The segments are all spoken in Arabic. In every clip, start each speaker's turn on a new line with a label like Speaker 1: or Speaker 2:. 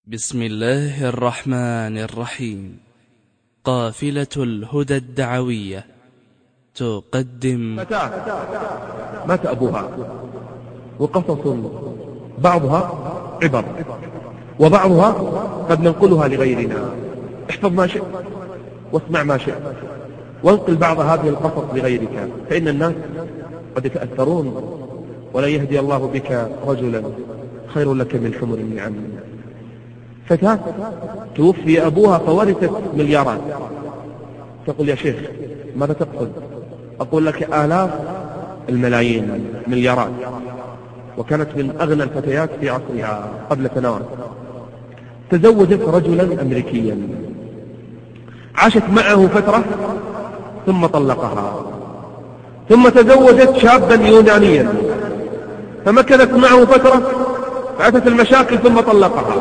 Speaker 1: بسم الله الرحمن الرحيم. قافلة الهدى الدعوية تقدم
Speaker 2: فتاة مات أبوها، وقصص بعضها عبر وبعضها قد ننقلها لغيرنا. احفظ ما شئت واسمع ما شئت وانقل بعض هذه القصص لغيرك، فإن الناس قد يتأثرون. ولا يهدي الله بك رجلا خير لك من حمر النعم. فتاة توفي أبوها فورثت مليارات. تقول يا شيخ ماذا تقصد؟ أقول لك آلاف الملايين، مليارات. وكانت من أغنى الفتيات في عصرها قبل سنوات. تزوجت رجلا أمريكيا، عاشت معه فترة ثم طلقها، ثم تزوجت شابا يونانيا فمكثت معه فترة، فأتت المشاكل ثم طلقها.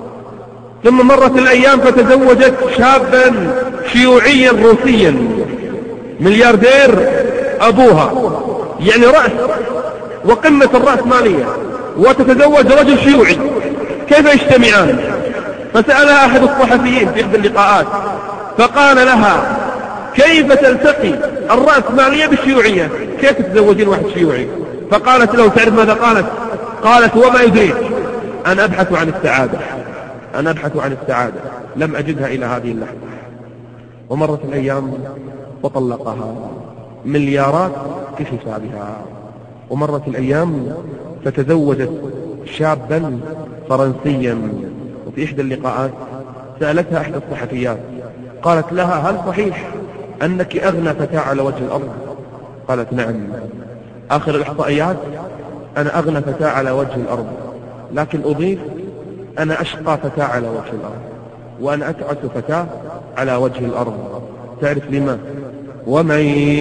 Speaker 2: ثم مرت الأيام فتزوجت شابا شيوعيا روسيا ملياردير أبوها، يعني رأس وقمة الرأسمالية، وتتزوج رجل شيوعي. كيف يجتمعان؟ فسألها أحد الصحفيين في إحدى اللقاءات فقال لها كيف تلتقي الرأسمالية بالشيوعية؟ كيف تتزوجين واحد شيوعي؟ فقالت له تعرف ماذا قالت؟ قالت وما يدريك أنا أبحث عن السعادة، أنا أبحث عن السعادة، لم أجدها إلى هذه اللحظة. ومرت الأيام وطلقها، مليارات في حسابها. ومرت الأيام فتزوجت شابا فرنسيا. وفي إحدى اللقاءات سألتها إحدى الصحفيات قالت لها هل صحيح أنك أغنى فتاة على وجه الأرض؟ قالت نعم، آخر الإحصائيات أنا أغنى فتاة على وجه الأرض، لكن أضيف أنا أشقى فتاة على وجه الأرض، وأنا أتعس فتاة على وجه الأرض. تعرف لما؟ ومن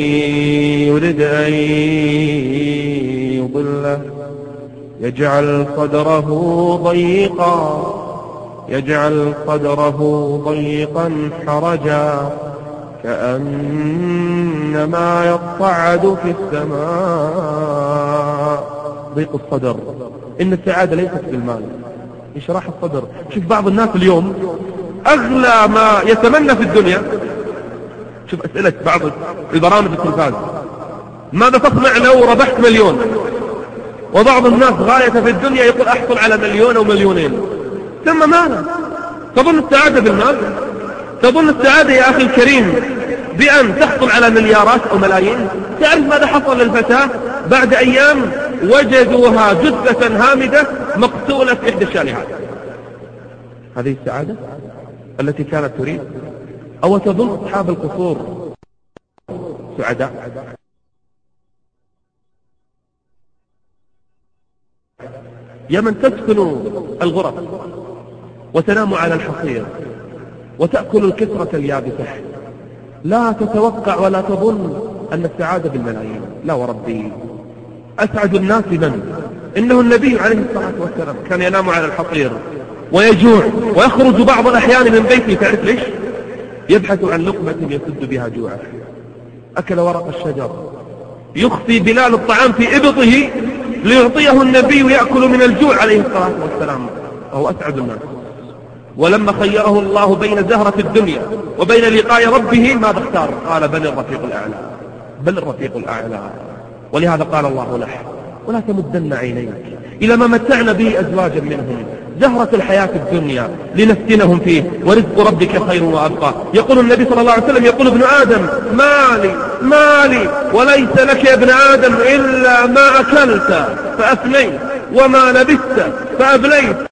Speaker 2: يرد أن يضله يجعل صدره ضيقا حرجا كأنما يصعد في السماء. ضيق الصدر. إن السعادة ليست بالمال، انشراح الصدر. شوف بعض الناس اليوم أغلى ما يتمنى في الدنيا، شوف أسئلة بعض البرامج التلفاز ماذا تصنع لو ربحت مليون؟ وبعض الناس غاية في الدنيا يقول أحصل على مليون أو مليونين. ثم ماذا؟ تظن السعادة بالمال؟ تظن السعادة يا أخي الكريم بأن تحصل على مليارات أو ملايين؟ تعرف ماذا حصل للفتاة؟ بعد أيام وجدوها جثة هامدة مقتولة في إحدى الشاليهات. هذه السعادة التي كانت تريد؟ أو تظن أصحاب القصور سعداء؟ يا من تسكن الغرف وتنام على الحصير وتأكل الكسرة اليابسة، لا تتوقع ولا تظن أن السعادة بالملايين. لا وربي، أسعد الناس من؟ إنه النبي عليه الصلاة والسلام كان ينام على الحصير ويجوع ويخرج بعض الأحيان من بيته. تعرف ليش؟ يبحث عن لقمة يسد بها جوعه. أكل ورق الشجر، يخفي بلال الطعام في إبطه ليعطيه النبي يأكل من الجوع عليه الصلاة والسلام. وهو أسعد الناس. ولما خيره الله بين زهرة الدنيا وبين لقاء ربه ماذا اختار؟ قال بل الرفيق الأعلى، بل الرفيق الأعلى. ولهذا قال الله له ولا تمدن عينيك إلى ما متعنا به أزواجا منهم زهرة الحياة الدنيا لنفتنهم فيه ورزق ربك خير وأبقى. يقول النبي صلى الله عليه وسلم يقول ابن آدم مالي وليس لك يا ابن آدم إلا ما أكلت فأفنيت وما لبست فأبليت.